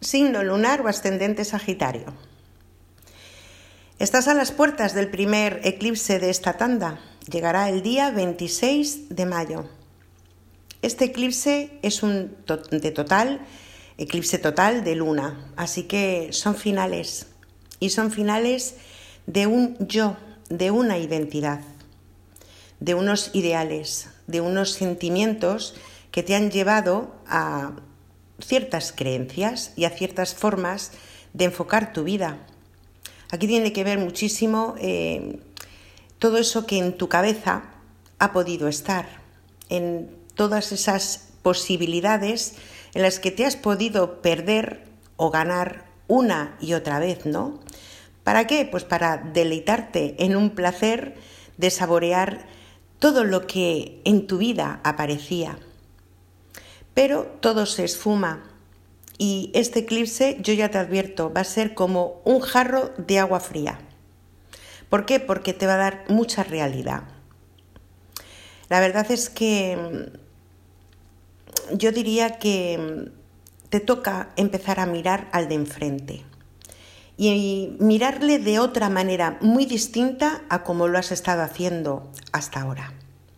signo lunar o ascendente Sagitario. Estás a las puertas del primer eclipse de esta tanda. Llegará el día 26 de mayo. Este eclipse es un eclipse total de luna, así que son finales. Y son finales de un yo, de una identidad, de unos ideales, de unos sentimientos que te han llevado a ciertas creencias y a ciertas formas de enfocar tu vida. Aquí tiene que ver muchísimo todo eso que en tu cabeza ha podido estar, en todas esas posibilidades en las que te has podido perder o ganar una y otra vez, ¿no? ¿Para qué? Pues para deleitarte en un placer de saborear todo lo que en tu vida aparecía. Pero todo se esfuma y este eclipse, yo ya te advierto, va a ser como un jarro de agua fría. ¿Por qué? Porque te va a dar mucha realidad. La verdad es que yo diría que te toca empezar a mirar al de enfrente y mirarle de otra manera muy distinta a como lo has estado haciendo hasta ahora.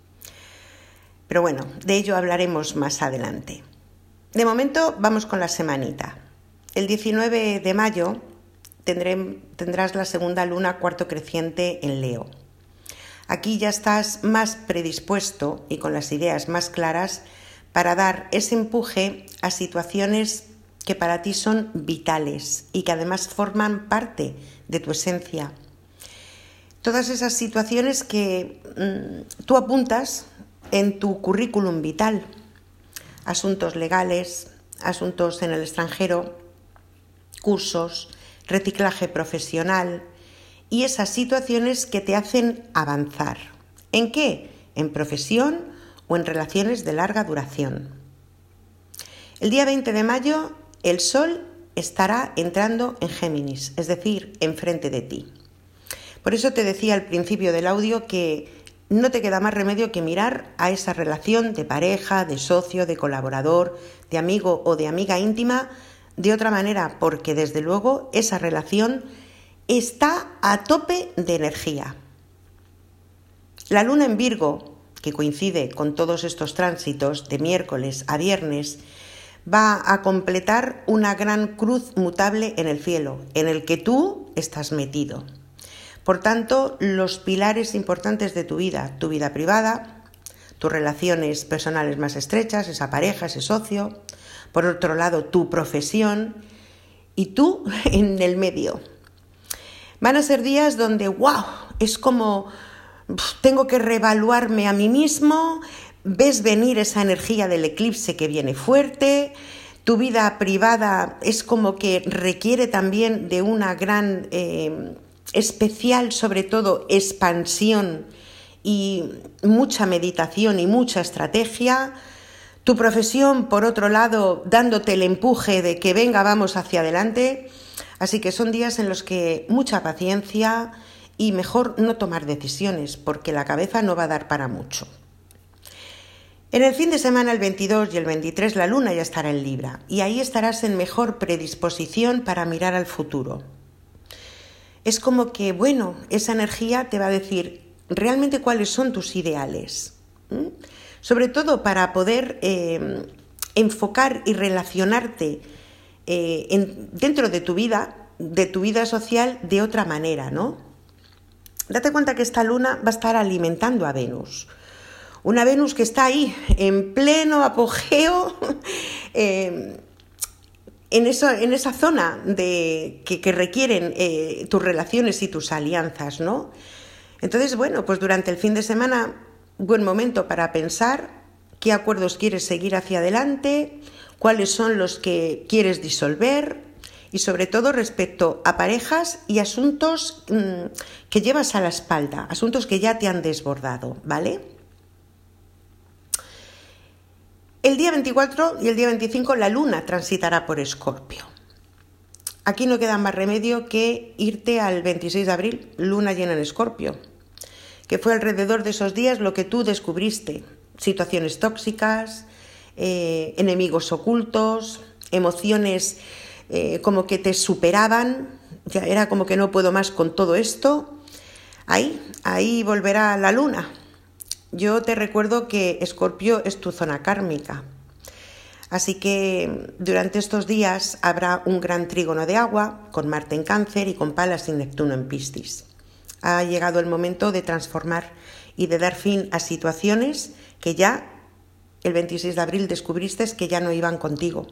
Pero bueno, de ello hablaremos más adelante. De momento vamos con la semanita. El 19 de mayo tendrás la segunda luna cuarto creciente en Leo. Aquí ya estás más predispuesto y con las ideas más claras para dar ese empuje a situaciones que para ti son vitales y que además forman parte de tu esencia. Todas esas situaciones que tú apuntas en tu currículum vital, asuntos legales, asuntos en el extranjero, cursos, reciclaje profesional y esas situaciones que te hacen avanzar. ¿En qué? En profesión o en relaciones de larga duración. El día 20 de mayo el Sol estará entrando en Géminis, es decir, enfrente de ti. Por eso te decía al principio del audio que no te queda más remedio que mirar a esa relación de pareja, de socio, de colaborador, de amigo o de amiga íntima de otra manera, porque desde luego esa relación está a tope de energía. La luna en Virgo, que coincide con todos estos tránsitos de miércoles a viernes, va a completar una gran cruz mutable en el cielo, en el que tú estás metido. Por tanto, los pilares importantes de tu vida privada, tus relaciones personales más estrechas, esa pareja, ese socio, por otro lado, tu profesión y tú en el medio. Van a ser días donde, ¡wow!, es como tengo que reevaluarme a mí mismo, ves venir esa energía del eclipse que viene fuerte, tu vida privada es como que requiere también de una gran especial, sobre todo, expansión y mucha meditación y mucha estrategia. Tu profesión, por otro lado, dándote el empuje de que venga, vamos hacia adelante. Así que son días en los que mucha paciencia y mejor no tomar decisiones, porque la cabeza no va a dar para mucho. En el fin de semana, el 22 y el 23, la luna ya estará en Libra y ahí estarás en mejor predisposición para mirar al futuro. Es como que, bueno, esa energía te va a decir realmente cuáles son tus ideales. Sobre todo para poder enfocar y relacionarte dentro de tu vida social de otra manera, ¿no? Date cuenta que esta luna va a estar alimentando a Venus. Una Venus que está ahí, en pleno apogeo, en esa zona que requieren tus relaciones y tus alianzas, ¿no? Entonces, bueno, pues durante el fin de semana, buen momento para pensar qué acuerdos quieres seguir hacia adelante, cuáles son los que quieres disolver y sobre todo respecto a parejas y asuntos que llevas a la espalda, asuntos que ya te han desbordado, ¿vale? El día 24 y el día 25 la luna transitará por Escorpio. Aquí no queda más remedio que irte al 26 de abril, luna llena en Escorpio, que fue alrededor de esos días lo que tú descubriste. Situaciones tóxicas, enemigos ocultos, emociones como que te superaban, ya era como que no puedo más con todo esto. Ahí volverá la luna. Yo te recuerdo que Escorpio es tu zona kármica. Así que durante estos días habrá un gran trígono de agua con Marte en Cáncer y con Palas y Neptuno en Piscis. Ha llegado el momento de transformar y de dar fin a situaciones que ya el 26 de abril descubriste que ya no iban contigo.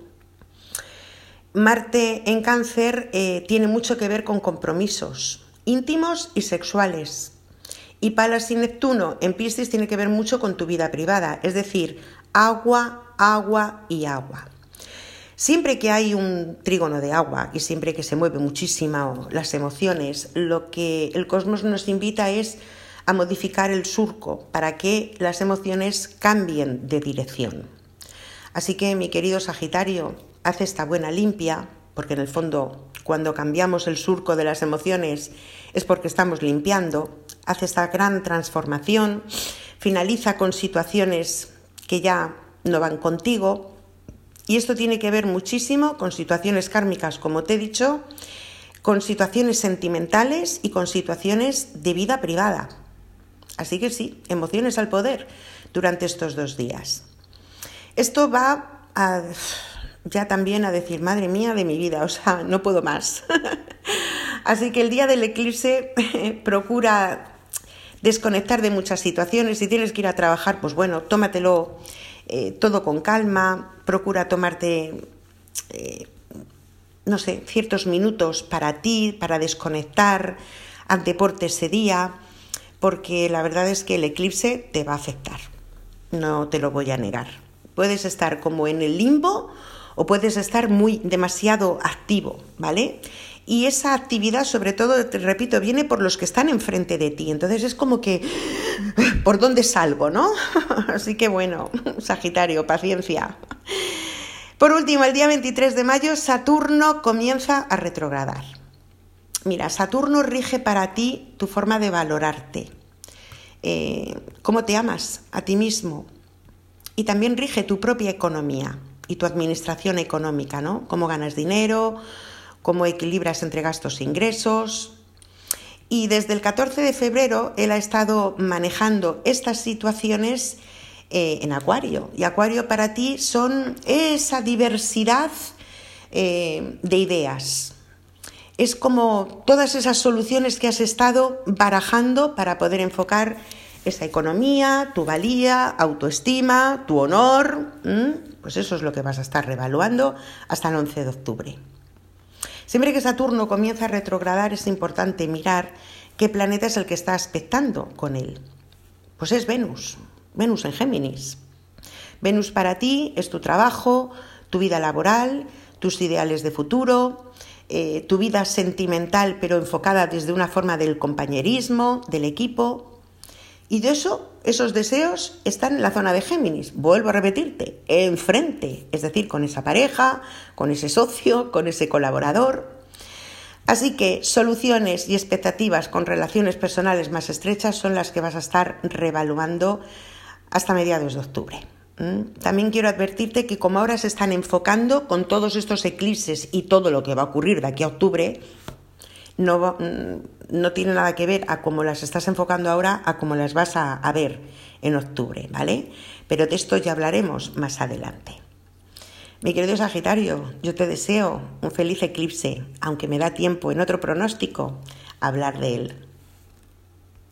Marte en Cáncer tiene mucho que ver con compromisos íntimos y sexuales. Y Palas y Neptuno en Piscis tiene que ver mucho con tu vida privada, es decir, agua, agua y agua. Siempre que hay un trígono de agua y siempre que se mueve muchísimo las emociones, lo que el cosmos nos invita es a modificar el surco para que las emociones cambien de dirección. Así que, mi querido Sagitario, haz esta buena limpia, porque en el fondo, cuando cambiamos el surco de las emociones es porque estamos limpiando. Haz esta gran transformación, finaliza con situaciones que ya no van contigo, y esto tiene que ver muchísimo con situaciones kármicas, como te he dicho, con situaciones sentimentales y con situaciones de vida privada. Así que sí, emociones al poder durante estos 2 días. Esto va ya también a decir, madre mía de mi vida, o sea, no puedo más. Así que el día del eclipse procura desconectar de muchas situaciones. Si tienes que ir a trabajar, pues bueno, tómatelo todo con calma, procura tomarte, ciertos minutos para ti, para desconectar, haz deporte ese día, porque la verdad es que el eclipse te va a afectar, no te lo voy a negar. Puedes estar como en el limbo o puedes estar demasiado activo, ¿vale? Y esa actividad, sobre todo, te repito, viene por los que están enfrente de ti. Entonces es como que, ¿por dónde salgo, no? Así que bueno, Sagitario, paciencia. Por último, el día 23 de mayo, Saturno comienza a retrogradar. Mira, Saturno rige para ti tu forma de valorarte, cómo te amas a ti mismo, y también rige tu propia economía y tu administración económica, ¿no? Cómo ganas dinero, cómo equilibras entre gastos e ingresos. Y desde el 14 de febrero él ha estado manejando estas situaciones en Acuario. Y Acuario para ti son esa diversidad de ideas. Es como todas esas soluciones que has estado barajando para poder enfocar esa economía, tu valía, autoestima, tu honor. Pues eso es lo que vas a estar revaluando hasta el 11 de octubre. Siempre que Saturno comienza a retrogradar es importante mirar qué planeta es el que está aspectando con él. Pues es Venus en Géminis. Venus para ti es tu trabajo, tu vida laboral, tus ideales de futuro, tu vida sentimental pero enfocada desde una forma del compañerismo, del equipo. Y de esos deseos están en la zona de Géminis. Vuelvo a repetirte, enfrente, es decir, con esa pareja, con ese socio, con ese colaborador. Así que soluciones y expectativas con relaciones personales más estrechas son las que vas a estar reevaluando hasta mediados de octubre. También quiero advertirte que como ahora se están enfocando con todos estos eclipses y todo lo que va a ocurrir de aquí a octubre, no tiene nada que ver a cómo las estás enfocando ahora a cómo las vas a ver en octubre, ¿vale? Pero de esto ya hablaremos más adelante. Mi querido Sagitario, yo te deseo un feliz eclipse, aunque me da tiempo en otro pronóstico hablar de él.